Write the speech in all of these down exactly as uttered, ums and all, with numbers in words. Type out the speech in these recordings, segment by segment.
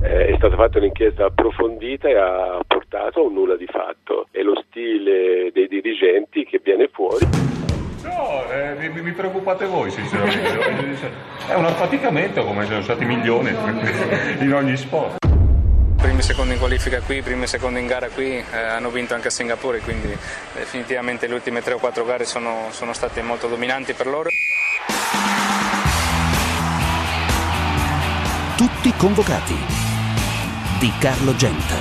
eh, è stata fatta un'inchiesta approfondita e ha portato a un nulla di fatto. È lo stile dei dirigenti che viene fuori. No, eh, mi, mi preoccupate voi sinceramente. È un affaticamento come sono stati milioni in ogni sport. Primi e secondi in qualifica qui, primi e secondi in gara qui, eh, hanno vinto anche a Singapore, quindi definitivamente le ultime tre o quattro gare sono, sono state molto dominanti per loro. Tutti convocati di Carlo Genta.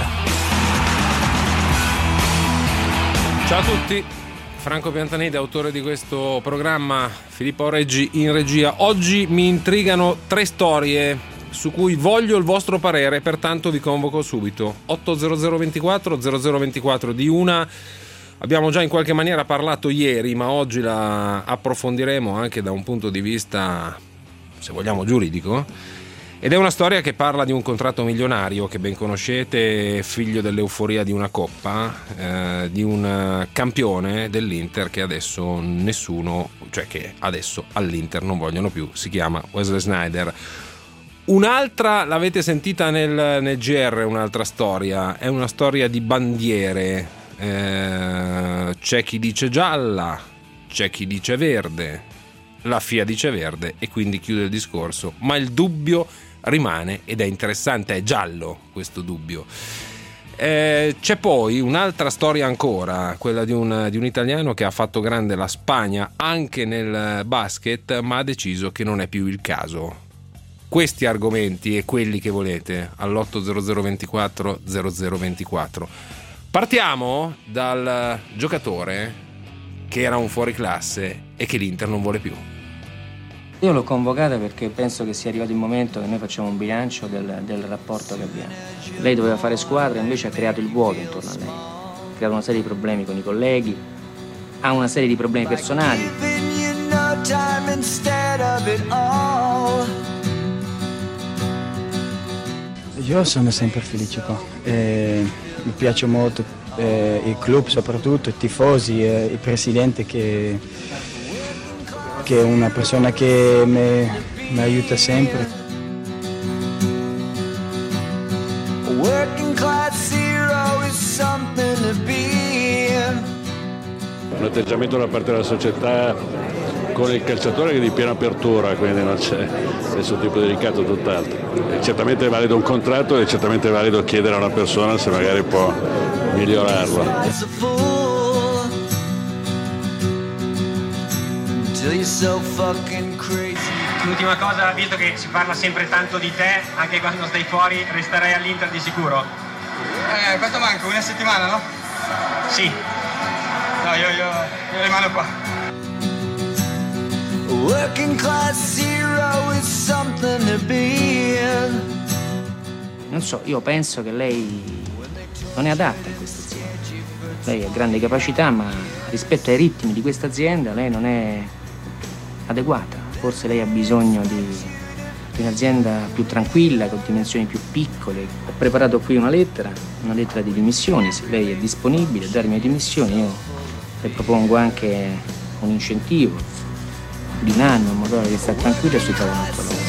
Ciao a tutti, Franco Piantanede, autore di questo programma, Filippo Reggi in regia. Oggi mi intrigano tre storie su cui voglio il vostro parere, pertanto vi convoco subito. otto zero zero ventiquattro zero zero ventiquattro. Di una abbiamo già in qualche maniera parlato ieri, ma oggi la approfondiremo anche da un punto di vista, se vogliamo, giuridico. Ed è una storia che parla di un contratto milionario che ben conoscete, figlio dell'euforia di una coppa, eh, di un campione dell'Inter che adesso nessuno, cioè che adesso all'Inter non vogliono più, si chiama Wesley Sneijder. Un'altra, l'avete sentita nel, nel G R, un'altra storia, è una storia di bandiere, eh, c'è chi dice gialla, c'è chi dice verde, la F I A dice verde e quindi chiude il discorso, ma il dubbio rimane ed è interessante, è giallo questo dubbio. Eh, c'è poi un'altra storia ancora, quella di un, di un italiano che ha fatto grande la Spagna anche nel basket, ma ha deciso che non è più il caso. Questi argomenti e quelli che volete all'otto zero zero ventiquattro zero zero ventiquattro. Partiamo dal giocatore che era un fuoriclasse e che l'Inter non vuole più. Io l'ho convocata perché penso che sia arrivato il momento che noi facciamo un bilancio del, del rapporto che abbiamo. Lei doveva fare squadra, invece ha creato il vuoto intorno a lei. Ha creato una serie di problemi con i colleghi, ha una serie di problemi personali. Io sono sempre felice qua, eh, mi piace molto eh, il club, soprattutto i tifosi, eh, il presidente che, che è una persona che mi, mi aiuta sempre. Un atteggiamento da parte della società con il calciatore che è di piena apertura, quindi non c'è nessun tipo di ricatto, tutt'altro. È certamente valido un contratto e è certamente valido chiedere a una persona se magari può migliorarlo. L'ultima cosa, visto che si parla sempre tanto di te, anche quando stai fuori, resterai all'Inter di sicuro? Eh, quanto manca? Una settimana, no? Sì. No, io, io, io rimango qua. Working class hero is something to be in. Non so, io penso che lei non è adatta in questa azienda. Lei ha grandi capacità, ma rispetto ai ritmi di questa azienda lei non è adeguata. Forse lei ha bisogno di, di un'azienda più tranquilla, con dimensioni più piccole. Ho preparato qui una lettera, una lettera di dimissioni. Se lei è disponibile a darmi le dimissioni, io le propongo anche un incentivo di un anno, in modo da stare tranquillo e si trova un altro lavoro.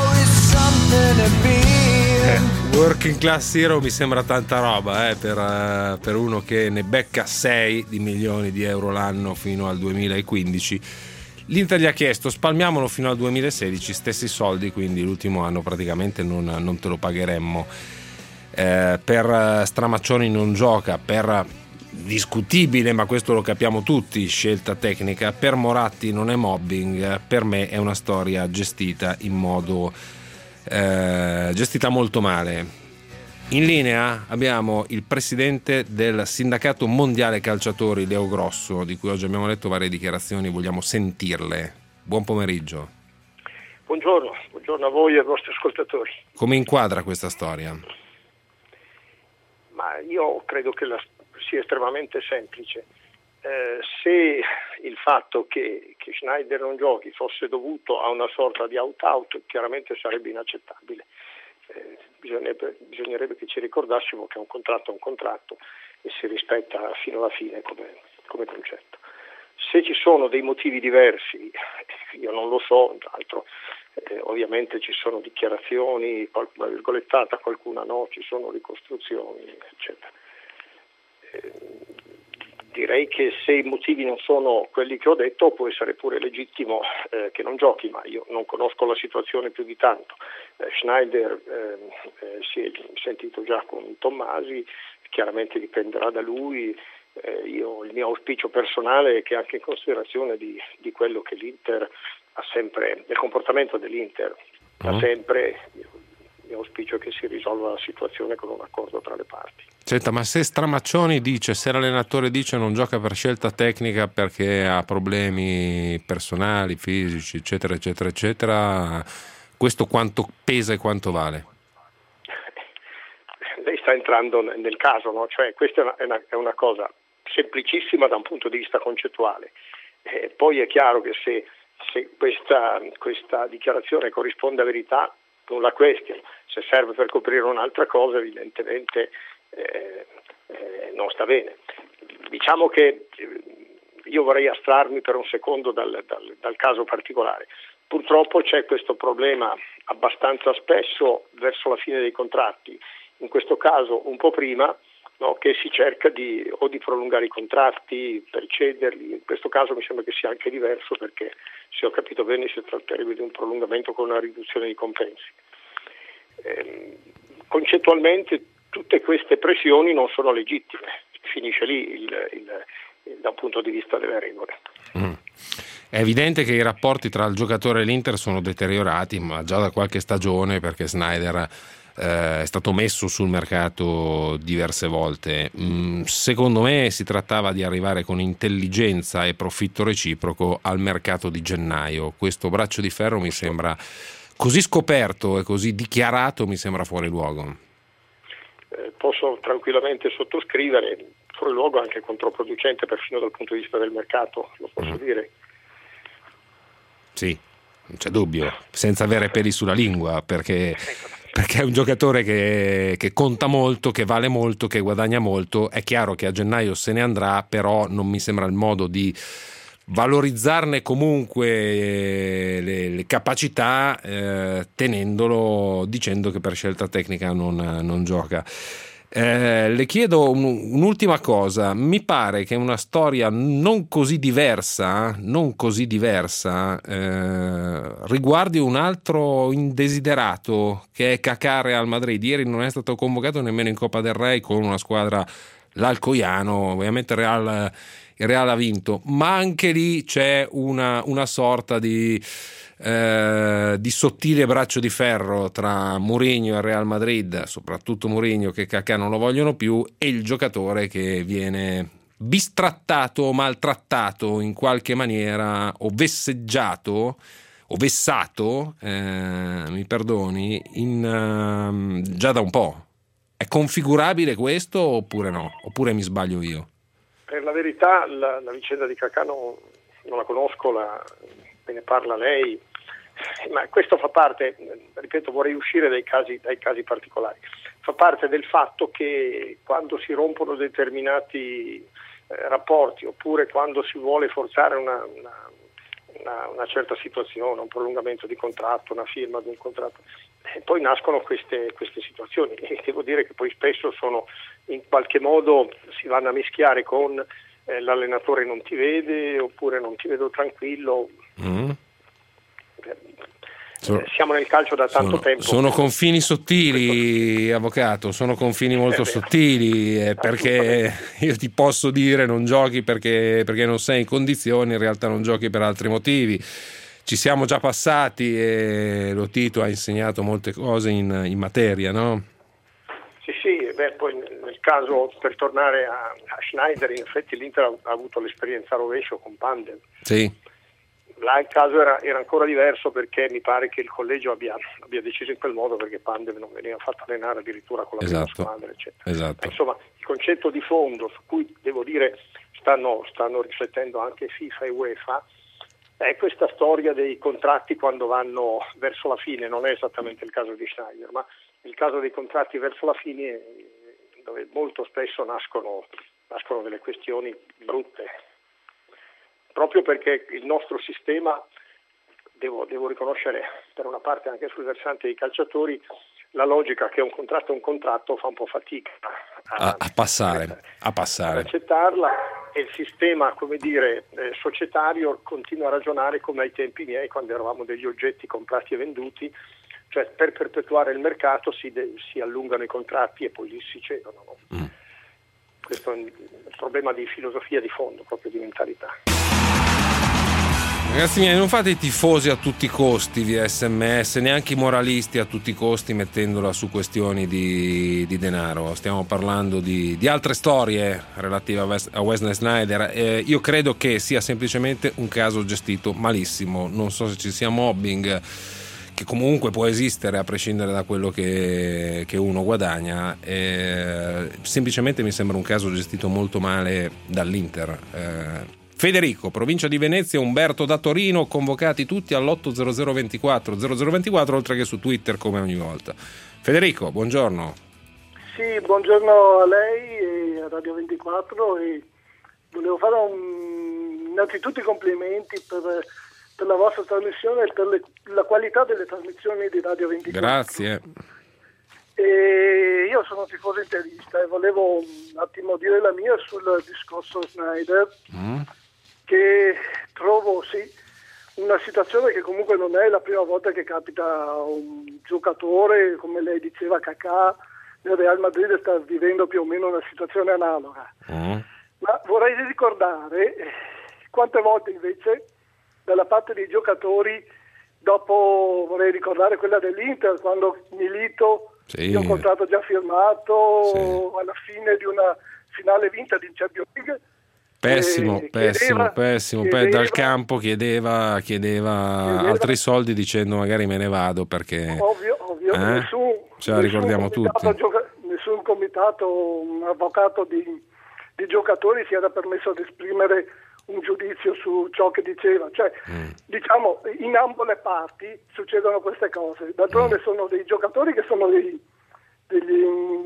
Eh, working class hero mi sembra tanta roba eh, per, uh, per uno che ne becca sei di milioni di euro l'anno fino al duemilaquindici. L'Inter gli ha chiesto spalmiamolo fino al duemilasedici, stessi soldi, quindi l'ultimo anno praticamente non, non te lo pagheremmo. Eh, per Stramaccioni non gioca, per discutibile, ma questo lo capiamo tutti, scelta tecnica. Per Moratti non è mobbing, per me è una storia gestita in modo eh, gestita molto male. In linea abbiamo il presidente del Sindacato Mondiale Calciatori, Leo Grosso, di cui oggi abbiamo letto varie dichiarazioni, vogliamo sentirle. Buon pomeriggio. Buongiorno, buongiorno a voi e ai vostri ascoltatori. Come inquadra questa storia? Ma io credo che la sia estremamente semplice. Eh, se il fatto che, che Sneijder non giochi fosse dovuto a una sorta di out-out, chiaramente sarebbe inaccettabile. Eh, bisognerebbe, bisognerebbe che ci ricordassimo che un contratto è un contratto e si rispetta fino alla fine come, come concetto. Se ci sono dei motivi diversi, io non lo so, tra l'altro eh, ovviamente ci sono dichiarazioni, qualcuna virgolettata, qualcuna no, ci sono ricostruzioni, eccetera. Eh, direi che se i motivi non sono quelli che ho detto, può essere pure legittimo eh, che non giochi, ma io non conosco la situazione più di tanto. Eh, Schneider eh, eh, si è sentito già con Tommasi, chiaramente dipenderà da lui. Eh, io, il mio auspicio personale è che, anche in considerazione di, di quello che l'Inter ha sempre, del comportamento dell'Inter da mm. sempre, il mio auspicio è che si risolva la situazione con un accordo tra le parti. Senta, ma se Stramaccioni dice, se l'allenatore dice non gioca per scelta tecnica perché ha problemi personali, fisici, eccetera, eccetera, eccetera, questo quanto pesa e quanto vale? Lei sta entrando nel caso, no? Cioè, questa è una, è una, è una cosa semplicissima da un punto di vista concettuale. Eh, poi è chiaro che se, se questa, questa dichiarazione corrisponde a verità, non la question. Se serve per coprire un'altra cosa, evidentemente eh, eh, non sta bene. Diciamo che io vorrei astrarmi per un secondo dal, dal, dal caso particolare. Purtroppo c'è questo problema abbastanza spesso verso la fine dei contratti, in questo caso un po' prima, no, che si cerca di o di prolungare i contratti per cederli. In questo caso mi sembra che sia anche diverso, perché, se ho capito bene, si tratterebbe di un prolungamento con una riduzione di compensi. Eh, concettualmente tutte queste pressioni non sono legittime, finisce lì il, il, il, da un punto di vista delle regole. Mm. È evidente che i rapporti tra il giocatore e l'Inter sono deteriorati, ma già da qualche stagione, perché Sneijder eh, è stato messo sul mercato diverse volte. Mm, secondo me si trattava di arrivare con intelligenza e profitto reciproco al mercato di gennaio. Questo braccio di ferro mi sembra così scoperto e così dichiarato, mi sembra fuori luogo. Eh, posso tranquillamente sottoscrivere, fuori luogo, anche controproducente perfino dal punto di vista del mercato, lo posso mm. dire. Sì, non c'è dubbio, senza avere peli sulla lingua, perché, perché è un giocatore che, che conta molto, che vale molto, che guadagna molto. È chiaro che a gennaio se ne andrà, però non mi sembra il modo di valorizzarne comunque le, le capacità, eh, tenendolo, dicendo che per scelta tecnica non, non gioca. Eh, le chiedo un, un'ultima cosa. Mi pare che una storia non così diversa, non così diversa, eh, riguardi un altro indesiderato, che è Kaká Real Madrid. Ieri non è stato convocato nemmeno in Coppa del Re con una squadra, l'Alcoyano. Ovviamente il Real, il Real ha vinto, ma anche lì c'è una, una sorta di Eh, di sottile braccio di ferro tra Mourinho e Real Madrid, soprattutto Mourinho, che Kaká non lo vogliono più, e il giocatore che viene bistrattato o maltrattato in qualche maniera, o vesseggiato o vessato, eh, mi perdoni, in, uh, già da un po'. È configurabile questo oppure no? Oppure mi sbaglio io? Per la verità la, la vicenda di Kaká non, non la conosco, la ne parla lei, ma questo fa parte, ripeto, vorrei uscire dai casi, dai casi particolari, fa parte del fatto che quando si rompono determinati eh, rapporti, oppure quando si vuole forzare una, una, una, una certa situazione, un prolungamento di contratto, una firma di un contratto, eh, poi nascono queste, queste situazioni, e devo dire che poi spesso sono, in qualche modo si vanno a mischiare con Eh, l'allenatore non ti vede, oppure non ti vedo tranquillo. Mm. Eh, so, siamo nel calcio da tanto sono, tempo. Sono confini sottili, avvocato, sono confini molto eh sottili, eh, perché io ti posso dire non giochi perché, perché non sei in condizioni, in realtà non giochi per altri motivi. Ci siamo già passati e lo Tito ha insegnato molte cose in, in materia, no? Sì, sì, beh, poi nel caso, per tornare a, a Schneider, in effetti l'Inter ha, ha avuto l'esperienza rovescio con Pandel. Sì. Là il caso era, era ancora diverso, perché mi pare che il collegio abbia, abbia deciso in quel modo perché Pandel non veniva fatto allenare addirittura con la esatto. prima squadra, eccetera. Esatto. Insomma, il concetto di fondo su cui, devo dire, stanno, stanno riflettendo anche FIFA e UEFA è questa storia dei contratti quando vanno verso la fine. Non è esattamente il caso di Schneider, ma il caso dei contratti verso la fine, dove molto spesso nascono, nascono delle questioni brutte, proprio perché il nostro sistema devo, devo riconoscere per una parte anche sul versante dei calciatori la logica che un contratto è un contratto fa un po' fatica a, a, a passare, a passare. Ad accettarla, e il sistema, come dire, eh, societario continua a ragionare come ai tempi miei, quando eravamo degli oggetti comprati e venduti, cioè per perpetuare il mercato si, de- si allungano i contratti e poi lì si cedono. No? Mm. Questo è un problema di filosofia di fondo, proprio di mentalità. Ragazzi miei, non fate i tifosi a tutti i costi via sms, neanche i moralisti a tutti i costi mettendola su questioni di, di denaro. Stiamo parlando di, di altre storie relative a, Wes, a Wesley Sneijder. Eh, io credo che sia semplicemente un caso gestito malissimo. Non so se ci sia mobbing, che comunque può esistere a prescindere da quello che, che uno guadagna. Eh, semplicemente mi sembra un caso gestito molto male dall'Inter. Eh, Federico, provincia di Venezia, Umberto da Torino, convocati tutti all'otto zero zero ventiquattro zero zero ventiquattro, oltre che su Twitter come ogni volta. Federico, buongiorno. Sì, buongiorno a lei e a Radio ventiquattro, e volevo fare un, innanzitutto i complimenti per, per la vostra trasmissione e per le, la qualità delle trasmissioni di Radio ventiquattro. Grazie. E io sono tifoso interista e volevo un attimo dire la mia sul discorso Sneijder. Mm. Che trovo sì una situazione che comunque non è la prima volta che capita a un giocatore, come lei diceva, Kakà nel Real Madrid sta vivendo più o meno una situazione analoga. Mm. Ma vorrei ricordare quante volte invece dalla parte dei giocatori, dopo vorrei ricordare quella dell'Inter, quando Milito, sì, un contratto già firmato, sì, alla fine di una finale vinta di Champions League, Pessimo, eh, pessimo, chiedeva, pessimo. chiedeva, Dal campo chiedeva, chiedeva, chiedeva altri soldi dicendo magari me ne vado perché... Ovvio, ovvio. Eh? Nessun, Ce la ricordiamo tutti. Gioca- nessun comitato, un avvocato di, di giocatori si era permesso di esprimere un giudizio su ciò che diceva. Cioè, mm. diciamo, in ambo le parti succedono queste cose. D'altronde mm. sono dei giocatori che sono dei, degli,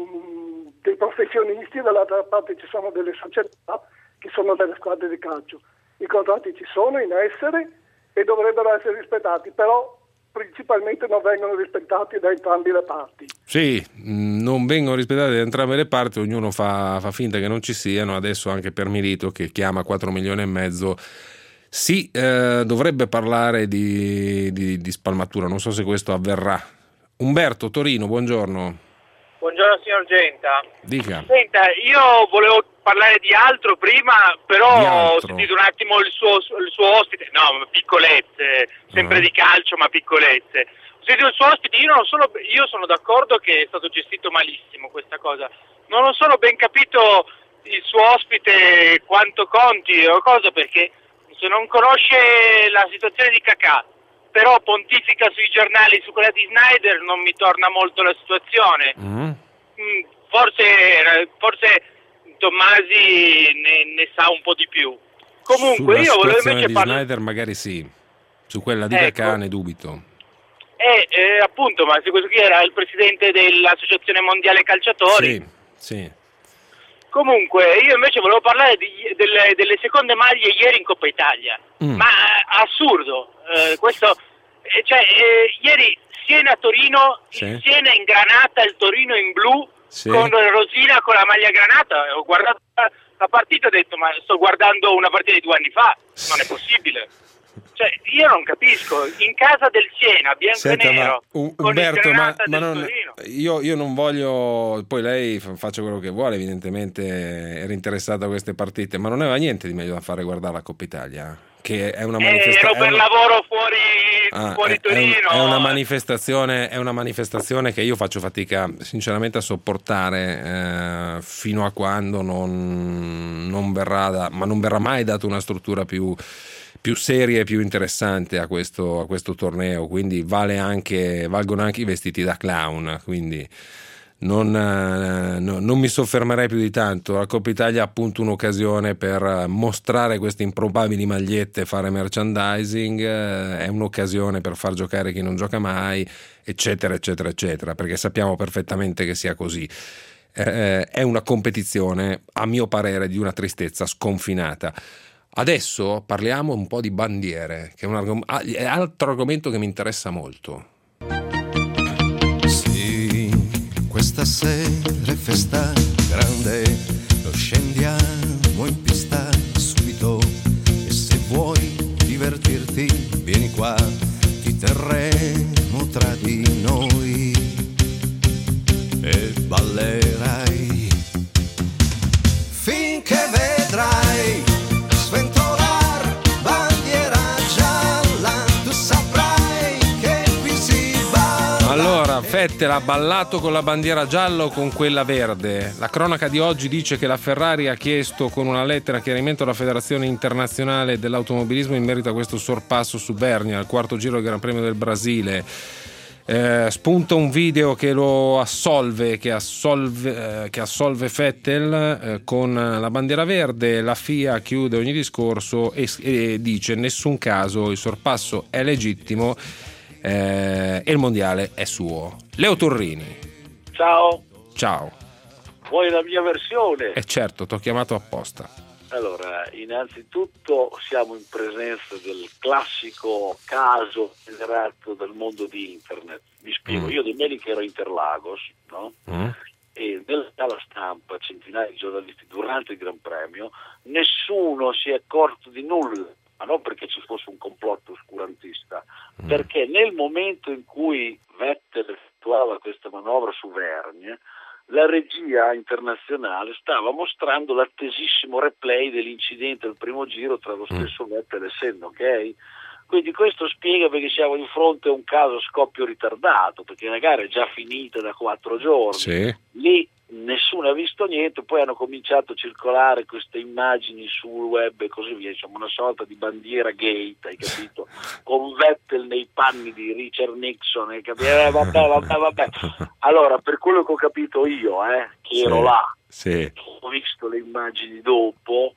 dei professionisti, dall'altra parte ci sono delle società che sono delle squadre di calcio. I contratti ci sono in essere e dovrebbero essere rispettati, però principalmente non vengono rispettati da entrambe le parti. Sì, non vengono rispettati da entrambe le parti, ognuno fa, fa finta che non ci siano. Adesso anche per Milito, che chiama quattro milioni e mezzo, sì, eh, dovrebbe parlare di, di, di spalmatura, non so se questo avverrà. Umberto, Torino, buongiorno. Buongiorno signor Genta. Dica. Senta, io volevo parlare di altro prima, però ho sentito un attimo il suo, il suo ospite, no, piccolezze, sempre uh-huh. di calcio ma piccolezze. Ho sentito il suo ospite, io, non sono, io sono d'accordo che è stato gestito malissimo questa cosa, non ho solo ben capito il suo ospite quanto conti o cosa, perché se non conosce la situazione di Kakà, però pontifica sui giornali su quella di Sneijder, non mi torna molto la situazione. Mm. Forse, forse Tommasi ne, ne sa un po' di più. Comunque Sulla io volevo invece di parlare. Sneijder magari sì, su quella di ecco. Kakà ne dubito. Eh, eh, appunto, ma se questo qui era il presidente dell'Associazione Mondiale Calciatori. Sì, sì. Comunque io invece volevo parlare di, delle, delle seconde maglie ieri in Coppa Italia. Mm. Ma assurdo, eh, questo, eh, cioè eh, ieri Siena Torino, sì. il Siena in granata, il Torino in blu, sì. con Rosina con la maglia granata. Ho guardato la partita e ho detto ma sto guardando una partita di due anni fa, non è possibile. Cioè io non capisco, in casa del Siena, bianco Senta, e nero, ma, um, con Umberto, il ma, granata ma del non, Torino. io, io non voglio, poi lei faccia quello che vuole, evidentemente era interessata a queste partite, ma non aveva niente di meglio da fare guardare la Coppa Italia, che è una manifestazione. Eh, ero per una... lavoro fuori, ah, fuori è, Torino. È, un, è una manifestazione, è una manifestazione che io faccio fatica sinceramente a sopportare eh, fino a quando non, non verrà da, ma non verrà mai data una struttura più più seria e più interessante a questo, a questo torneo, quindi vale anche, valgono anche i vestiti da clown, quindi non, eh, no, non mi soffermerei più di tanto. La Coppa Italia è appunto un'occasione per mostrare queste improbabili magliette, fare merchandising, eh, è un'occasione per far giocare chi non gioca mai, eccetera eccetera eccetera, perché sappiamo perfettamente che sia così. Eh, è una competizione a mio parere di una tristezza sconfinata. Adesso parliamo un po' di bandiere, che è un argom- ah, è altro argomento che mi interessa molto. Sì, questa sera è festa grande, lo scendiamo in pista subito e se vuoi divertirti vieni qua, ti terremo tra di noi e ballerai finché vedrai sventolar bandiera gialla, tu saprai che qui si balla. Allora, Vettel ha ballato con la bandiera gialla o con quella verde? La cronaca di oggi dice che la Ferrari ha chiesto con una lettera chiarimento alla Federazione Internazionale dell'Automobilismo in merito a questo sorpasso su Bernia al quarto giro del Gran Premio del Brasile. Eh, spunta un video che lo assolve, che assolve, eh, che assolve Vettel eh, con la bandiera verde. La F I A chiude ogni discorso e, e dice: in nessun caso il sorpasso è legittimo eh, e il mondiale è suo. Leo Torrini. Ciao. Ciao. Vuoi la mia versione? Eh certo, ti ho chiamato apposta. Allora, innanzitutto siamo in presenza del classico caso generato dal mondo di internet. Vi spiego, mm. io domenica ero a Interlagos, no? Mm. E nella sala stampa, centinaia di giornalisti durante il Gran Premio, nessuno si è accorto di nulla, ma non perché ci fosse un complotto oscurantista, mm. perché nel momento in cui Vettel effettuava questa manovra su Vergne, la regia internazionale stava mostrando l'attesissimo replay dell'incidente al primo giro tra lo stesso Vettel e Senna, ok? Quindi questo spiega perché siamo di fronte a un caso scoppio ritardato, perché la gara è già finita da quattro giorni, sì. Lì nessuno ha visto niente, poi hanno cominciato a circolare queste immagini sul web e così via, insomma una sorta di bandiera gate, hai capito? Con Vettel nei panni di Richard Nixon, hai capito? Eh, vabbè, vabbè, vabbè. Allora, per quello che ho capito io, eh, che sì. ero là, sì. ho visto le immagini dopo,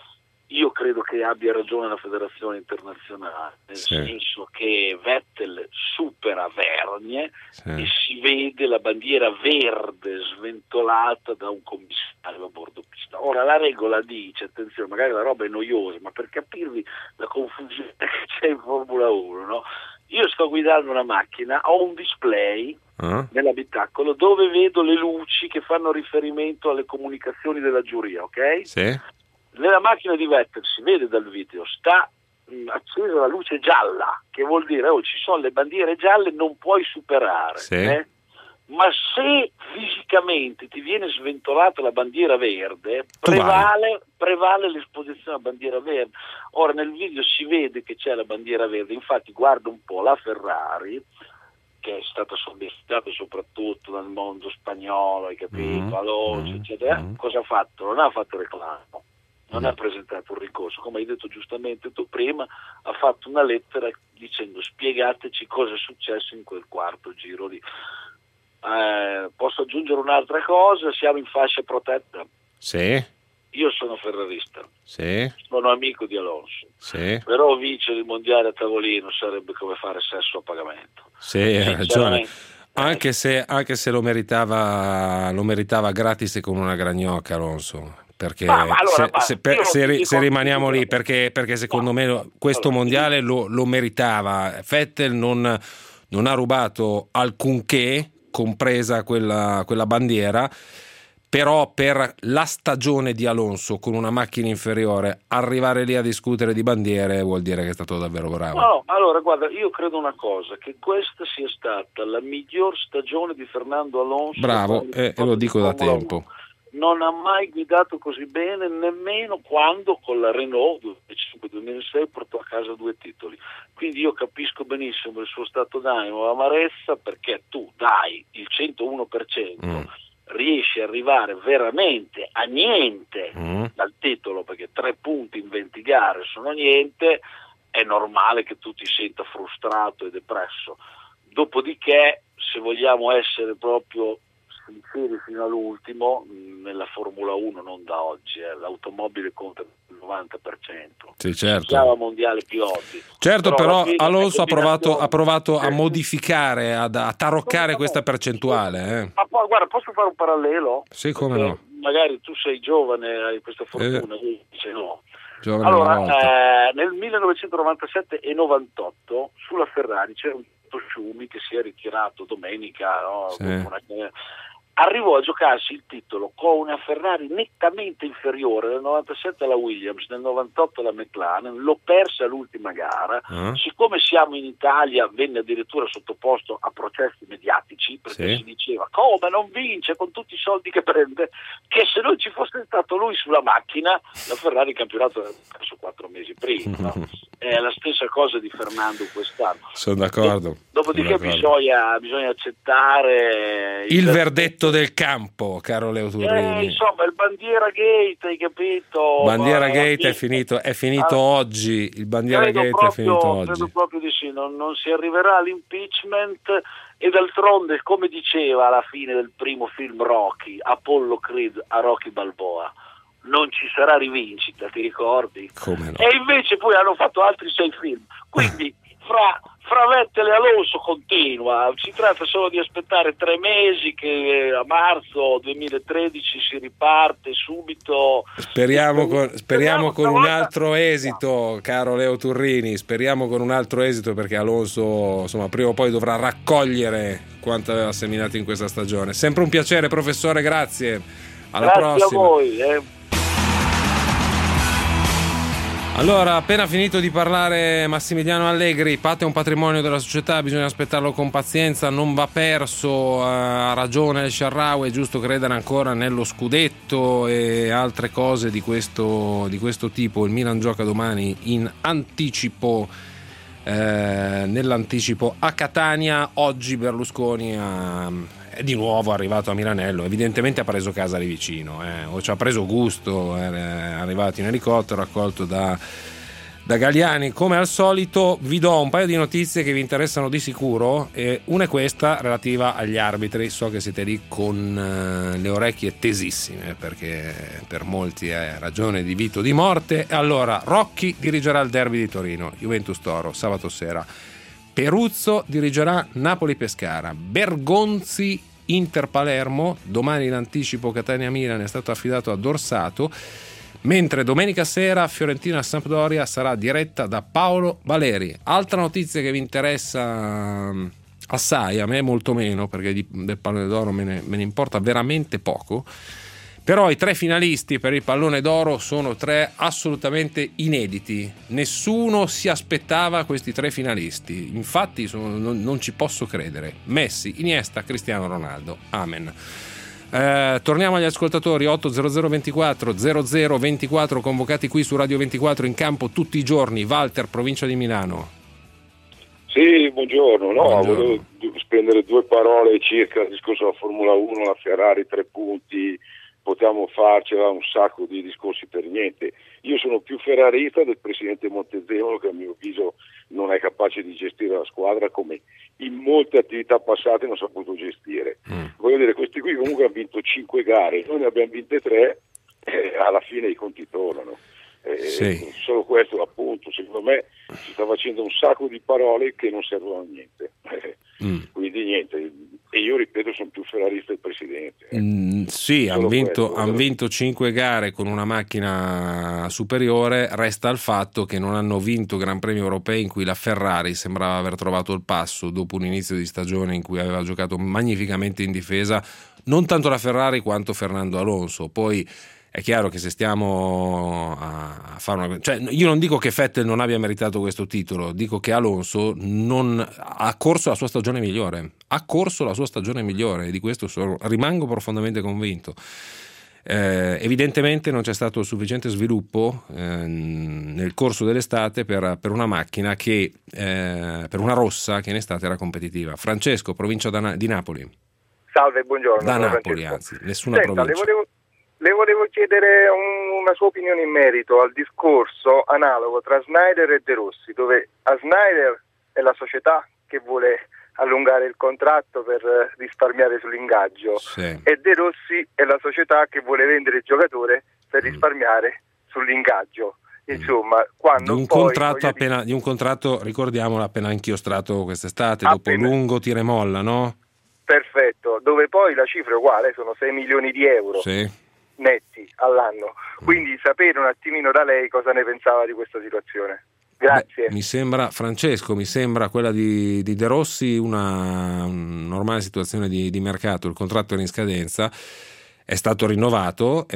io credo che abbia ragione la Federazione Internazionale, nel sì. senso che Vettel supera Vergne sì. e si vede la bandiera verde sventolata da un commissario a bordo pista. Ora la regola dice, attenzione, magari la roba è noiosa, ma per capirvi la confusione che c'è in Formula uno, no? Io sto guidando una macchina, ho un display uh. nell'abitacolo dove vedo le luci che fanno riferimento alle comunicazioni della giuria, ok? Sì. Nella macchina di Vettel si vede dal video, sta mh, accesa la luce gialla, che vuol dire oh, ci sono le bandiere gialle, non puoi superare. Sì. Eh? Ma se fisicamente ti viene sventolata la bandiera verde, prevale, prevale l'esposizione alla bandiera verde. Ora nel video si vede che c'è la bandiera verde, infatti guarda un po' la Ferrari, che è stata sollecitata soprattutto dal mondo spagnolo, hai capito, mm. Alonso, mm. eccetera. Mm. Cosa ha fatto? Non ha fatto reclamo. Non ha presentato un ricorso, come hai detto giustamente tu prima, ha fatto una lettera dicendo spiegateci cosa è successo in quel quarto giro lì. Eh, posso aggiungere un'altra cosa? Siamo in fascia protetta. Sì. Io sono ferrarista, sì. sono amico di Alonso, sì. però vincere il mondiale a tavolino sarebbe come fare sesso a pagamento. Sì, hai ragione. Anche se, anche se lo meritava, lo meritava gratis e con una gragnocca Alonso. Perché ma, ma allora, se, se, per, se, se rimaniamo lì, perché, perché secondo ma, me questo allora, mondiale lo, lo meritava. Vettel non, non ha rubato alcunché, compresa quella, quella bandiera, però per la stagione di Alonso con una macchina inferiore arrivare lì a discutere di bandiere vuol dire che è stato davvero bravo. No, allora guarda, io credo una cosa, che questa sia stata la miglior stagione di Fernando Alonso. Bravo, e eh, lo dico da tempo. Non ha mai guidato così bene, nemmeno quando con la Renault duemilacinque duemilasei portò a casa due titoli. Quindi io capisco benissimo il suo stato d'animo, l'amarezza, perché tu dai il centouno per cento, mm. riesci ad arrivare veramente a niente mm. dal titolo, perché tre punti in venti gare sono niente, è normale che tu ti senta frustrato e depresso. Dopodiché, se vogliamo essere proprio sinceri fino all'ultimo, nella Formula uno non da oggi, eh, l'automobile conta il novanta per cento. Sì, certo. Siamo mondiale piloti. Certo, però, però Alonso ha provato, ha provato sì. a modificare, a, a taroccare no, questa percentuale. Eh. Ma poi, guarda, posso fare un parallelo? Sì, come Perché no. Magari tu sei giovane, hai questa fortuna, eh. io dice no. Giovane allora, eh, nel millenovecentonovantasette e novantotto sulla Ferrari c'era un Schumi che si è ritirato domenica, no? Sì. Una... arrivò a giocarsi il titolo con una Ferrari nettamente inferiore, nel novantasette alla Williams, nel novantotto alla McLaren, lo perse all'ultima gara. Uh-huh. Siccome siamo in Italia, venne addirittura sottoposto a processi mediatici, perché sì. si diceva come non vince con tutti i soldi che prende, che se non ci fosse stato lui sulla macchina, la Ferrari il campionato l'avrebbe perso quattro mesi prima. No? È la stessa cosa di Fernando quest'anno. Sono d'accordo. Dopodiché Sono d'accordo. Bisogna, bisogna accettare il, il verdetto del campo, caro Leo Turrini. Eh, insomma, il bandiera gate, hai capito? Bandiera Ma, gate è finito, è finito ah, oggi. Il bandiera credo gate proprio, è finito oggi. Credo proprio di sì, non, non si arriverà all'impeachment e d'altronde, come diceva alla fine del primo film Rocky, Apollo Creed a Rocky Balboa, non ci sarà rivincita, ti ricordi? Come no? E invece poi hanno fatto altri sei film, quindi fra, fra Vettel e Alonso continua, si tratta solo di aspettare tre mesi che a marzo duemilatredici si riparte subito. Speriamo con, speriamo con un altro esito, caro Leo Turrini, speriamo con un altro esito, perché Alonso insomma prima o poi dovrà raccogliere quanto aveva seminato in questa stagione. Sempre un piacere, professore, grazie, alla grazie prossima. A voi, eh. Allora, appena finito di parlare Massimiliano Allegri, Pat è un patrimonio della società, bisogna aspettarlo con pazienza, non va perso, ha ragione El Shaarawy, è giusto credere ancora nello scudetto e altre cose di questo, di questo tipo. Il Milan gioca domani in anticipo, eh, nell'anticipo a Catania. Oggi Berlusconi ha... è di nuovo arrivato a Milanello, evidentemente ha preso casa lì vicino, eh, o ci ha preso gusto, è arrivato in elicottero, accolto da, da Galliani. Come al solito vi do un paio di notizie che vi interessano di sicuro, e una è questa relativa agli arbitri. So che siete lì con uh, le orecchie tesissime, perché per molti è ragione di vita o di morte. Allora, Rocchi dirigerà il derby di Torino, Juventus Toro, sabato sera. Peruzzo dirigerà Napoli-Pescara, Bergonzi Inter-Palermo, domani in anticipo Catania-Milan è stato affidato a Dorsato, mentre domenica sera Fiorentina-Sampdoria sarà diretta da Paolo Valeri. Altra notizia che vi interessa assai, a me molto meno, perché di, del pallone d'oro me ne, me ne importa veramente poco, però i tre finalisti per il pallone d'oro sono tre assolutamente inediti. Nessuno si aspettava questi tre finalisti. Infatti sono, non, non ci posso credere. Messi, Iniesta, Cristiano Ronaldo. Amen. Eh, torniamo agli ascoltatori. Otto zero zero ventiquattro zero zero ventiquattro convocati qui su Radio ventiquattro, in campo tutti i giorni. Walter, provincia di Milano. Sì, buongiorno. No, buongiorno. Volevo spendere due parole circa il discorso della Formula uno, la Ferrari, tre punti. Potiamo farcela un sacco di discorsi per niente. Io sono più ferrarista del presidente Montezemolo, che a mio avviso non è capace di gestire la squadra come in molte attività passate non ha saputo gestire. Mm. Voglio dire, questi qui comunque hanno vinto cinque gare, noi ne abbiamo vinte tre, eh, alla fine i conti tornano. Eh, sì. Solo questo appunto, secondo me si sta facendo un sacco di parole che non servono a niente. Mm. Quindi niente, e io ripeto, sono più ferrarista del presidente. Mm, sì, hanno vinto, han vinto cinque gare con una macchina superiore. Resta il fatto che non hanno vinto Gran Premi europei in cui la Ferrari sembrava aver trovato il passo dopo un inizio di stagione in cui aveva giocato magnificamente in difesa, non tanto la Ferrari quanto Fernando Alonso. Poi è chiaro che se stiamo a fare una... cioè, io non dico che Vettel non abbia meritato questo titolo, dico che Alonso non ha corso la sua stagione migliore, ha corso la sua stagione migliore, e di questo sono, rimango profondamente convinto. Eh, evidentemente non c'è stato sufficiente sviluppo eh, nel corso dell'estate per, per una macchina che, eh, per una rossa che in estate era competitiva. Francesco, provincia da, di Napoli. Salve, buongiorno. Da Napoli, Francesco. anzi, nessuna Senta, provincia. Le volevo... Le volevo chiedere un, una sua opinione in merito al discorso analogo tra Snyder e De Rossi, dove a Snyder è la società che vuole allungare il contratto per risparmiare sull'ingaggio, sì. e De Rossi è la società che vuole vendere il giocatore per risparmiare mm. sull'ingaggio. Insomma, quando di un poi, contratto appena, di un contratto, ricordiamolo, appena inchiostrato quest'estate, dopo appena. lungo tira e molla, no? Perfetto, dove poi la cifra è uguale, sono sei milioni di euro. Sì. netti all'anno, quindi sapere un attimino da lei cosa ne pensava di questa situazione. Grazie. Beh, mi sembra, Francesco, mi sembra quella di, di De Rossi una, una normale situazione di, di mercato. Il contratto era in scadenza, è stato rinnovato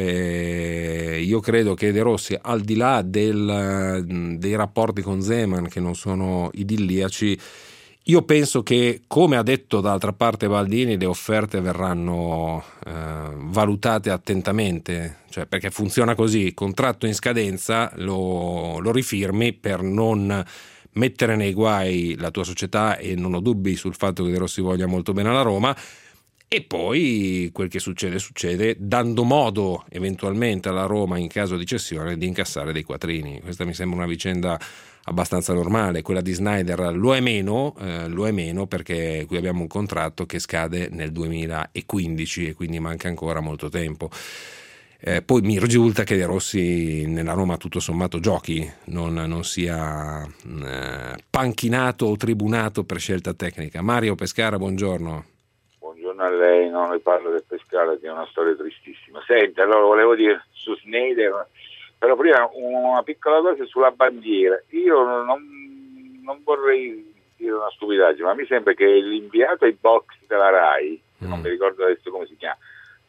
e io credo che De Rossi, al di là del, dei rapporti con Zeman che non sono idilliaci, io penso che, come ha detto d'altra parte Baldini, le offerte verranno eh, valutate attentamente, cioè perché funziona così: contratto in scadenza, lo, lo rifirmi per non mettere nei guai la tua società, e non ho dubbi sul fatto che De Rossi voglia molto bene alla Roma, e poi quel che succede succede, dando modo eventualmente alla Roma, in caso di cessione, di incassare dei quattrini. Questa mi sembra una vicenda abbastanza normale. Quella di Sneijder lo è meno, eh, lo è meno perché qui abbiamo un contratto che scade nel duemilaquindici e quindi manca ancora molto tempo. Eh, poi mi risulta che De Rossi nella Roma tutto sommato giochi, non, non sia eh, panchinato o tribunato per scelta tecnica. Mario Pescara, buongiorno. Buongiorno a lei, no, le parlo del Pescara, che è una storia tristissima. Senti, allora volevo dire su Sneijder, però prima una piccola cosa sulla bandiera. Io non, non vorrei dire una stupidaggine, ma mi sembra che l'inviato ai box della RAI, mm. non mi ricordo adesso come si chiama,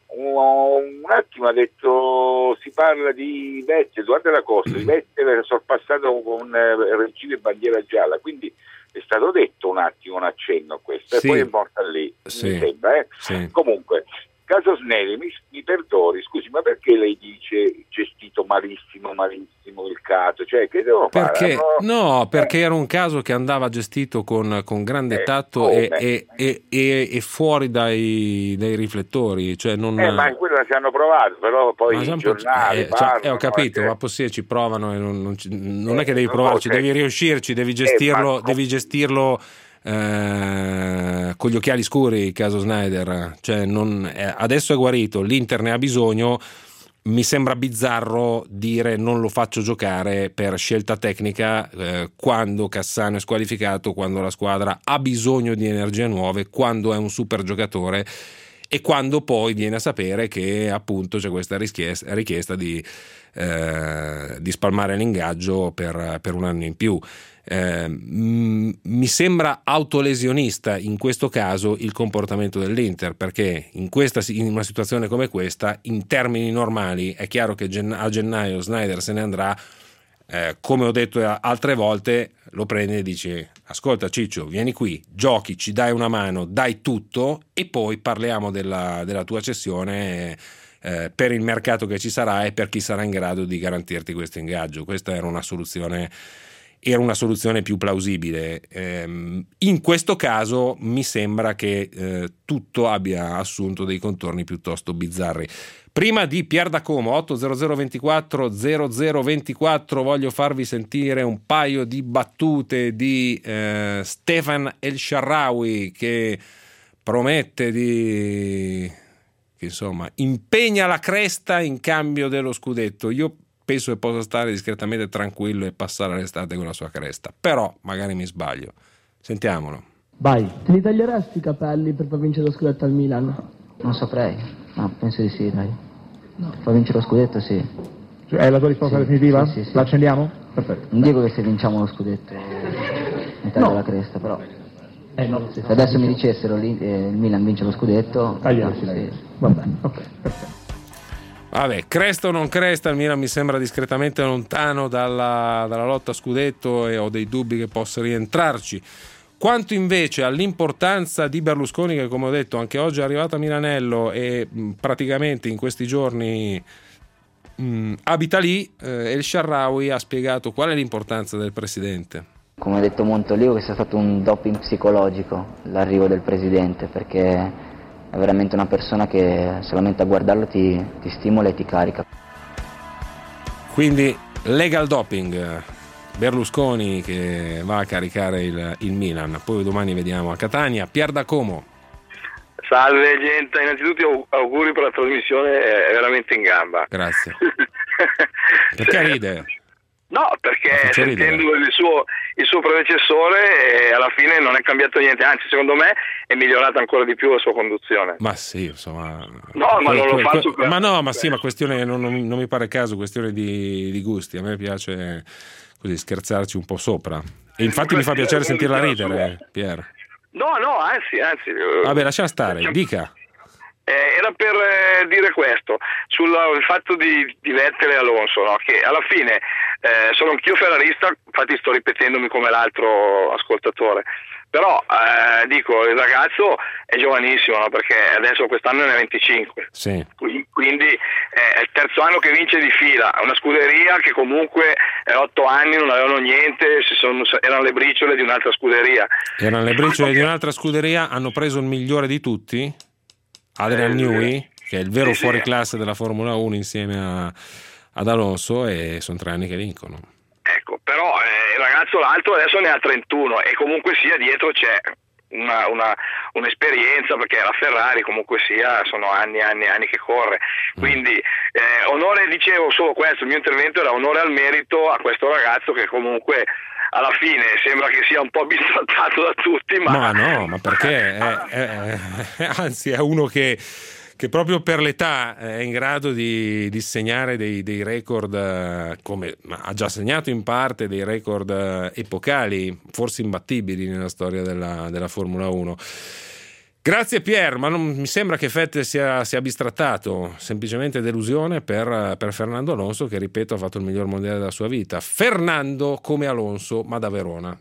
un, un attimo ha detto, si parla di Vettel, Duarte da Costa, di Vettel sorpassato con eh, regime e bandiera gialla, quindi è stato detto un attimo, un accenno a questo, sì. E poi è morta lì, sì. Mi sembra. Eh? Sì. Comunque, caso Snelli, mi, mi perdoni, scusi, ma perché lei dice gestito malissimo, malissimo il caso? Cioè, che devo perché, fare? No, no perché eh. era un caso che andava gestito con, con grande eh, tatto e, e, e, e, e fuori dai, dai riflettori. Cioè non... eh, ma in quello ci hanno provato, però poi i giornali eh, parlano, cioè, eh, ho capito, anche... ma possibile ci provano e non, non, non è che devi provarci, devi riuscirci, devi gestirlo, eh, ma... devi gestirlo Eh, con gli occhiali scuri. Il caso Sneijder, cioè non, eh, adesso è guarito, l'Inter ne ha bisogno. Mi sembra bizzarro dire non lo faccio giocare per scelta tecnica eh, quando Cassano è squalificato, quando la squadra ha bisogno di energie nuove, quando è un super giocatore e quando poi viene a sapere che appunto c'è questa richiesta, richiesta di, eh, di spalmare l'ingaggio per, per un anno in più. Eh, mh, mi sembra autolesionista in questo caso il comportamento dell'Inter, perché in, questa, in una situazione come questa, in termini normali, è chiaro che gen- a gennaio Sneijder se ne andrà. Eh, come ho detto altre volte, lo prende e dice: ascolta Ciccio, vieni qui, giochi, ci dai una mano, dai tutto e poi parliamo della, della tua cessione eh, per il mercato che ci sarà e per chi sarà in grado di garantirti questo ingaggio. Questa era una soluzione era una soluzione più plausibile. Eh, in questo caso mi sembra che eh, tutto abbia assunto dei contorni piuttosto bizzarri. Prima di Pier da Como, otto zero zero ventiquattro zero zero ventiquattro, voglio farvi sentire un paio di battute di eh, Stefan El Shaarawy, che promette di, che insomma impegna la cresta in cambio dello scudetto. Io penso che possa stare discretamente tranquillo e passare l'estate con la sua cresta, però magari mi sbaglio. Sentiamolo. Vai. Te li taglieresti i capelli per far vincere lo scudetto al Milan? Non saprei, ma penso di sì, dai. No. Per far vincere lo scudetto, sì. Cioè, è la tua risposta sì, definitiva? Sì, sì, sì. La accendiamo? Perfetto. Non dico che se vinciamo lo scudetto mi taglio no. la cresta, però eh, no. se adesso mi dicessero eh, il Milan vince lo scudetto, tagliarsi sì. Va bene, ok, perfetto. Vabbè, cresta o non cresta, il Milan mi sembra discretamente lontano dalla, dalla lotta a scudetto e ho dei dubbi che possa rientrarci. Quanto invece all'importanza di Berlusconi, che come ho detto anche oggi è arrivato a Milanello e mh, praticamente in questi giorni mh, abita lì, eh, El Shaarawy ha spiegato qual è l'importanza del presidente. Come ha detto Montolivo, che sia stato un doping psicologico l'arrivo del presidente, perché è veramente una persona che solamente a guardarlo ti, ti stimola e ti carica. Quindi legal doping, Berlusconi che va a caricare il, il Milan. Poi domani vediamo a Catania. Pier da Como. Salve gente, innanzitutto auguri per la trasmissione, è veramente in gamba. Grazie. Perché ride? No, perché sentendo il suo, il suo predecessore eh, alla fine non è cambiato niente, anzi secondo me è migliorata ancora di più la sua conduzione. Ma sì, insomma... No, ma non lo faccio per... Ma no, ma sì, ma questione, non, non, non mi pare caso, questione di, di gusti, a me piace così scherzarci un po' sopra. E infatti mi fa piacere sentirla ridere, Pier. No, no, anzi, anzi... Vabbè, lascia stare, dica. Eh, era per eh, dire questo sul fatto di, di Vettel e Alonso, no? Che alla fine eh, sono anch'io ferrarista, infatti sto ripetendomi come l'altro ascoltatore, però eh, dico il ragazzo è giovanissimo, no? Perché adesso quest'anno ne ha venticinque, sì. Quindi eh, è il terzo anno che vince di fila, una scuderia che comunque eh, otto anni non avevano niente, si sono, erano le briciole di un'altra scuderia. Erano le briciole di un'altra scuderia, hanno preso il migliore di tutti, Adrian eh, Newey, che è il vero sì, fuoriclasse della Formula uno insieme a, ad Alonso, e sono tre anni che vincono. Ecco, però eh, il ragazzo l'altro adesso ne ha trentuno e comunque sia dietro c'è una, una, un'esperienza, perché la Ferrari comunque sia sono anni e anni e anni che corre, quindi eh, onore, dicevo solo questo, il mio intervento era onore al merito a questo ragazzo che comunque alla fine sembra che sia un po' bistrattato da tutti, ma, ma no, ma perché è, è, è, anzi è uno che, che proprio per l'età è in grado di, di segnare dei, dei record, come ha già segnato in parte dei record epocali, forse imbattibili nella storia della, della Formula uno. Grazie Pier, ma non mi sembra che Vettel sia, sia bistrattato, semplicemente delusione per, per Fernando Alonso, che ripeto ha fatto il miglior mondiale della sua vita. Fernando come Alonso, ma da Verona.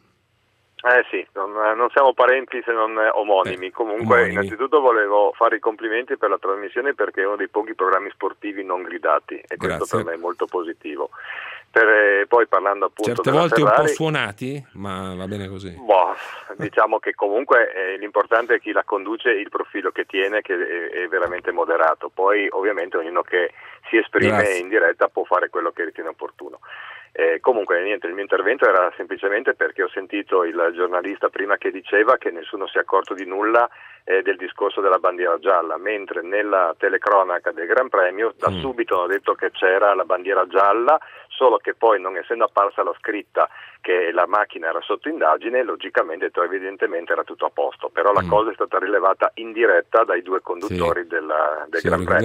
Eh sì, non, non siamo parenti se non omonimi. Eh, Comunque omonimi. Innanzitutto volevo fare i complimenti per la trasmissione, perché è uno dei pochi programmi sportivi non gridati e questo Grazie. Per me è molto positivo. Per, eh, poi parlando appunto certe della volte Ferrari, un po' suonati, ma va bene così. Boh, diciamo che comunque eh, l'importante è chi la conduce, il profilo che tiene, che è, è veramente moderato. Poi ovviamente ognuno che si esprime Grazie. In diretta può fare quello che ritiene opportuno. Eh, comunque niente, il mio intervento era semplicemente perché ho sentito il giornalista prima che diceva che nessuno si è accorto di nulla eh, del discorso della bandiera gialla, mentre nella telecronaca del Gran Premio da mm. subito hanno detto che c'era la bandiera gialla, solo che poi, non essendo apparsa la scritta che la macchina era sotto indagine, logicamente evidentemente era tutto a posto, però la mm. cosa è stata rilevata in diretta dai due conduttori sì. della, del sì, Gran Premio.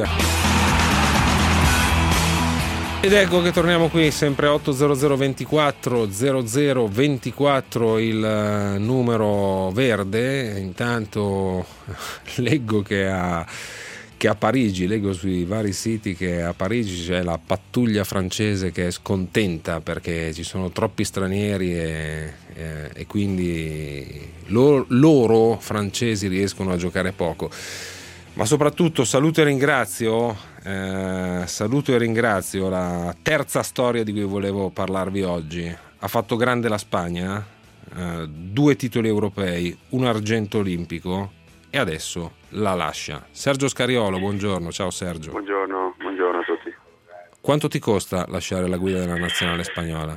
Ed ecco che torniamo qui, sempre otto zero zero ventiquattro zero zero ventiquattro il numero verde. Intanto leggo che a, che a Parigi, leggo sui vari siti che a Parigi c'è la pattuglia francese che è scontenta perché ci sono troppi stranieri e, e, e quindi loro, loro francesi riescono a giocare poco. Ma soprattutto saluto e ringrazio, eh, saluto e ringrazio la terza storia di cui volevo parlarvi oggi. Ha fatto grande la Spagna, eh, due titoli europei, un argento olimpico e adesso la lascia. Sergio Scariolo, buongiorno, ciao Sergio. Buongiorno, buongiorno a tutti. Quanto ti costa lasciare la guida della nazionale spagnola?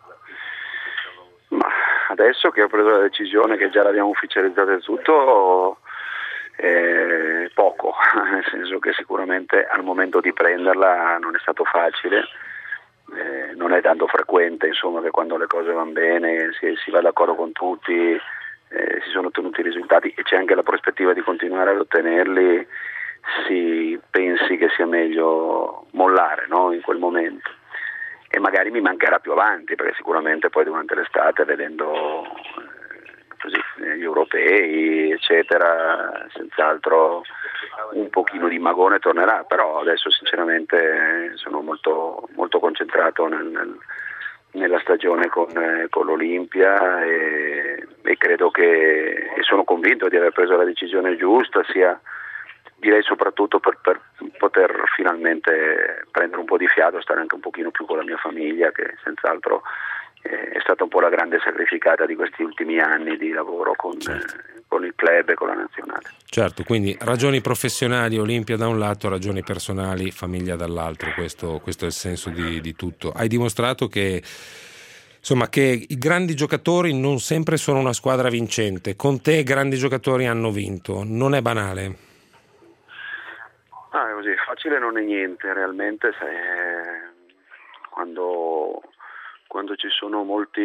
Ma adesso che ho preso la decisione, che già l'abbiamo ufficializzata e tutto... Eh, poco, nel senso che sicuramente al momento di prenderla non è stato facile, eh, non è tanto frequente insomma che quando le cose vanno bene si, si va d'accordo con tutti, eh, si sono ottenuti i risultati e c'è anche la prospettiva di continuare ad ottenerli, si pensi che sia meglio mollare, no? In quel momento, e magari mi mancherà più avanti, perché sicuramente poi durante l'estate, vedendo così gli europei eccetera, senz'altro un pochino di magone tornerà, però adesso sinceramente sono molto molto concentrato nel, nel, nella stagione con, eh, con l'Olimpia e, e credo che e sono convinto di aver preso la decisione giusta, sia direi soprattutto per, per poter finalmente prendere un po' di fiato, stare anche un pochino più con la mia famiglia, che senz'altro è stata un po' la grande sacrificata di questi ultimi anni di lavoro con, certo. eh, con il club e con la nazionale. Certo, quindi ragioni professionali, Olimpia da un lato, ragioni personali, famiglia dall'altro, questo, questo è il senso di, di tutto. Hai dimostrato che insomma che i grandi giocatori non sempre sono una squadra vincente, con te grandi giocatori hanno vinto, non è banale? Ah, è così, facile non è niente realmente, se, quando quando ci sono molti,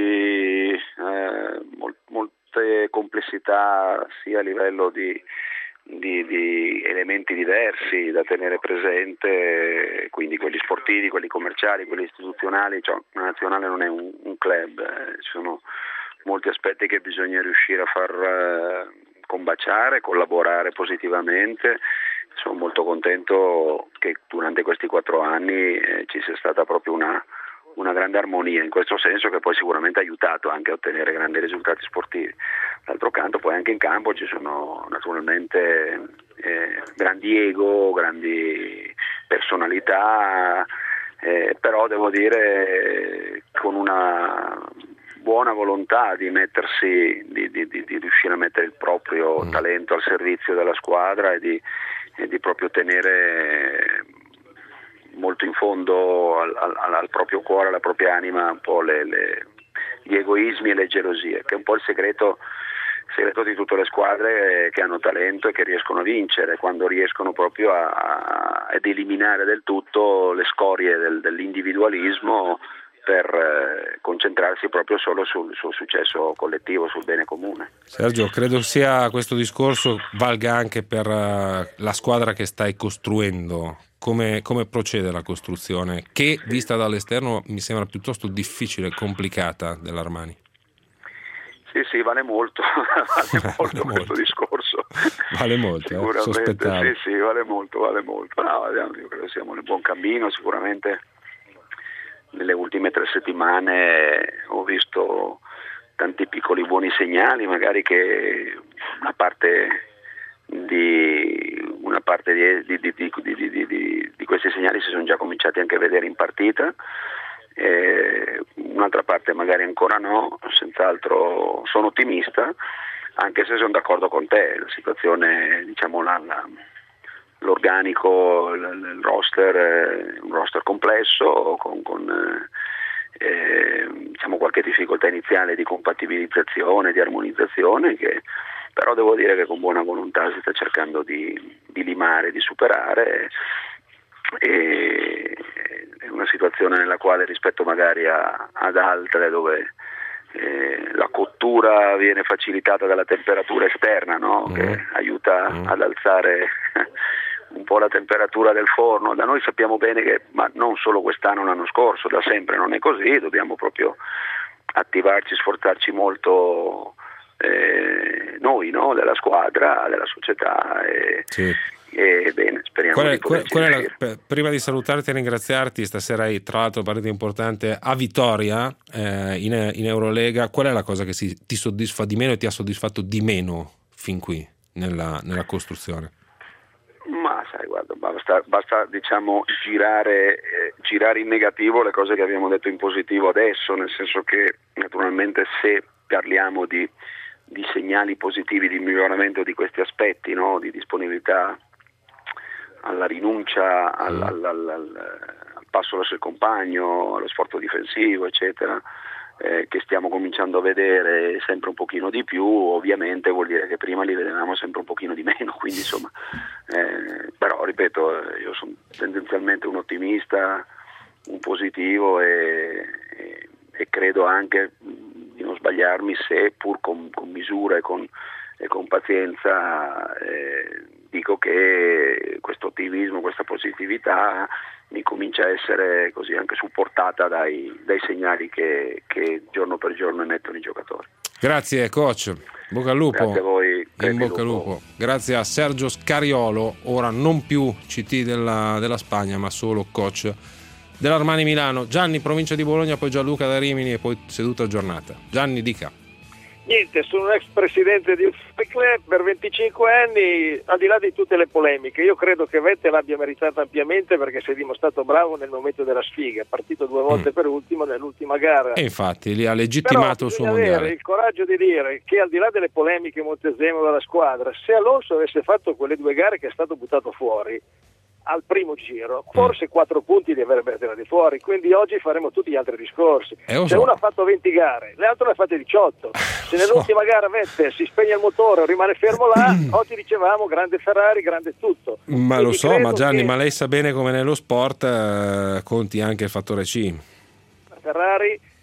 eh, mol, molte complessità sia a livello di, di, di elementi diversi da tenere presente, quindi quelli sportivi, quelli commerciali, quelli istituzionali, cioè una nazionale non è un, un club, eh, ci sono molti aspetti che bisogna riuscire a far eh, combaciare, collaborare positivamente. Sono molto contento che durante questi quattro anni eh, ci sia stata proprio una, una grande armonia in questo senso, che poi sicuramente ha aiutato anche a ottenere grandi risultati sportivi. D'altro canto poi anche in campo ci sono naturalmente eh, grandi ego, grandi personalità, eh, però devo dire con una buona volontà di mettersi, di, di, di, di riuscire a mettere il proprio mm. talento al servizio della squadra e di e di proprio tenere molto in fondo al, al, al proprio cuore, alla propria anima un po' le, le, gli egoismi e le gelosie, che è un po' il segreto, il segreto di tutte le squadre che hanno talento e che riescono a vincere, quando riescono proprio a, a, ad eliminare del tutto le scorie del, dell'individualismo per eh, concentrarsi proprio solo sul, sul successo collettivo, sul bene comune. Sergio, credo sia questo discorso valga anche per uh, la squadra che stai costruendo. Come, come procede la costruzione? Che, vista dall'esterno, mi sembra piuttosto difficile e complicata dell'Armani. Sì, sì, vale molto, vale molto vale questo molto. discorso. Vale molto, eh? Sospettavo. Sì, sì, vale molto, vale molto. No, io credo siamo nel buon cammino, sicuramente. Nelle ultime tre settimane ho visto tanti piccoli buoni segnali, magari che una parte di, una parte di, di, di, di, di, di, di questi segnali si sono già cominciati anche a vedere in partita, e un'altra parte magari ancora no. Senz'altro sono ottimista, anche se sono d'accordo con te, la situazione, diciamo la, la l'organico, il, il roster è un roster complesso con, con eh, diciamo qualche difficoltà iniziale di compatibilizzazione, di armonizzazione, che però devo dire che con buona volontà si sta cercando di, di limare, di superare, e è una situazione nella quale rispetto magari a, ad altre dove eh, la cottura viene facilitata dalla temperatura esterna, no? mm. che aiuta mm. ad alzare un po' la temperatura del forno. Da noi sappiamo bene che, ma non solo quest'anno, l'anno scorso, da sempre non è così, dobbiamo proprio attivarci, sforzarci molto eh, noi, no? Della squadra, della società e, sì. e bene, speriamo qual è, di poterci qual è la, prima di salutarti e ringraziarti, stasera hai tra l'altro partita importante a Vitoria eh, in, in Eurolega. Qual è la cosa che si, ti soddisfa di meno e ti ha soddisfatto di meno fin qui nella, nella costruzione? Ma sai, guarda, basta, basta diciamo girare, eh, girare in negativo le cose che abbiamo detto in positivo adesso, nel senso che naturalmente se parliamo di, di segnali positivi di miglioramento di questi aspetti, no? Di disponibilità alla rinuncia, al, al, al, al, al passo verso il compagno, allo sforzo difensivo, eccetera, eh, che stiamo cominciando a vedere sempre un pochino di più, ovviamente vuol dire che prima li vedevamo sempre un pochino di meno, quindi insomma, eh, però ripeto, io sono tendenzialmente un ottimista, un positivo e, e, e credo anche di non sbagliarmi se pur con, con misura e con, e con pazienza eh, dico che questo ottimismo, questa positività mi comincia a essere così anche supportata dai, dai segnali che, che giorno per giorno emettono i giocatori. Grazie coach, bocca al lupo. Grazie a voi. In bocca al lupo. Grazie a Sergio Scariolo, ora non più C T della, della Spagna ma solo coach dell'Armani Milano. Gianni, provincia di Bologna, poi Gianluca da Rimini e poi seduta giornata. Gianni, dica. Niente, sono un ex presidente di un club per venticinque anni, al di là di tutte le polemiche. Io credo che Vettel abbia meritato ampiamente perché si è dimostrato bravo nel momento della sfiga, è partito due volte mm. per ultimo nell'ultima gara. E infatti lì ha legittimato il suo mondiale. Avere il coraggio di dire che al di là delle polemiche Montezemolo della squadra, se Alonso avesse fatto quelle due gare che è stato buttato fuori al primo giro, forse quattro punti li avrebbe tirati fuori, quindi oggi faremo tutti gli altri discorsi. Eh, se so. uno ha fatto venti gare, le altre ne ha fatte diciotto, se nell'ultima so. gara Vettel si spegne il motore o rimane fermo là, oggi dicevamo grande Ferrari, grande tutto. Ma quindi lo so, ma Gianni, che... ma lei sa bene come nello sport eh, conti anche il fattore C. Ferrari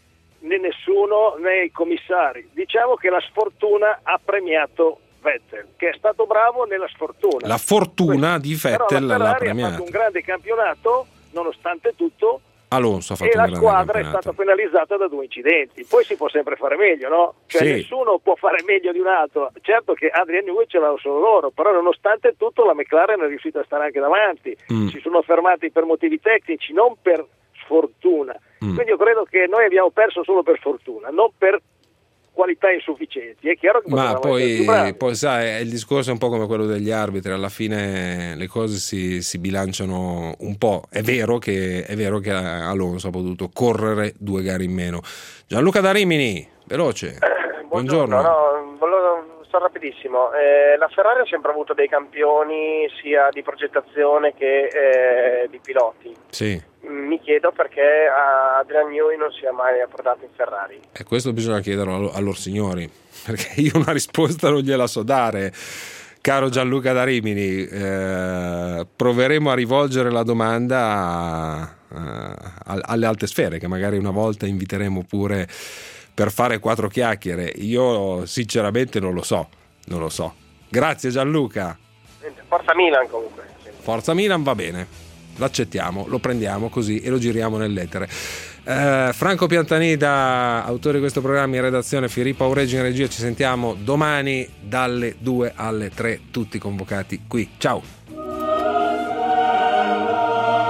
né nessuno né i commissari. Diciamo che la sfortuna ha premiato Vettel, che è stato bravo nella sfortuna. La fortuna di Vettel l'ha premiato. premiata. Ha fatto un grande campionato, nonostante tutto, Alonso ha fatto e un la grande squadra è campionato. stata penalizzata da due incidenti. Poi si può sempre fare meglio, no? Cioè Sì. nessuno può fare meglio di un altro. Certo che Adrian Newey ce l'hanno solo loro, però nonostante tutto la McLaren è riuscita a stare anche davanti. Mm. Si sono fermati per motivi tecnici, non per sfortuna. Mm. Quindi io credo che noi abbiamo perso solo per fortuna, non per qualità insufficienti. È chiaro che Ma potevamo essere più poi, bravi. poi sai, il discorso è un po' come quello degli arbitri, alla fine le cose si, si bilanciano un po'. È vero che è vero che Alonso ha potuto correre due gare in meno. Gianluca da Rimini, veloce. Eh, Buongiorno. No, volevo, sto rapidissimo. Eh, la Ferrari ha sempre avuto dei campioni sia di progettazione che eh, di piloti. Sì. Mi chiedo perché Adrian Newey non sia mai approdato in Ferrari. E questo bisogna chiederlo a loro signori, perché io una risposta non gliela so dare, caro Gianluca da Rimini. Eh, proveremo a rivolgere la domanda a, a, alle alte sfere, che magari una volta inviteremo pure per fare quattro chiacchiere. Io sinceramente non lo so, non lo so. Grazie Gianluca. Forza Milan comunque. Forza Milan, va bene. L'accettiamo, lo prendiamo così e lo giriamo nell'etere. Eh, Franco Piantanida, autore di questo programma, in redazione, Filippo Auregi in regia. Ci sentiamo domani dalle due alle tre, tutti convocati qui. Ciao.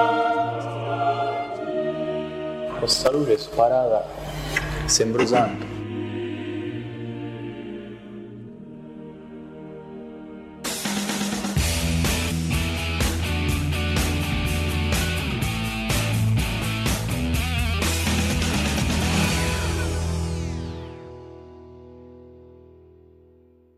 Questa luce è sparata, sembra santo.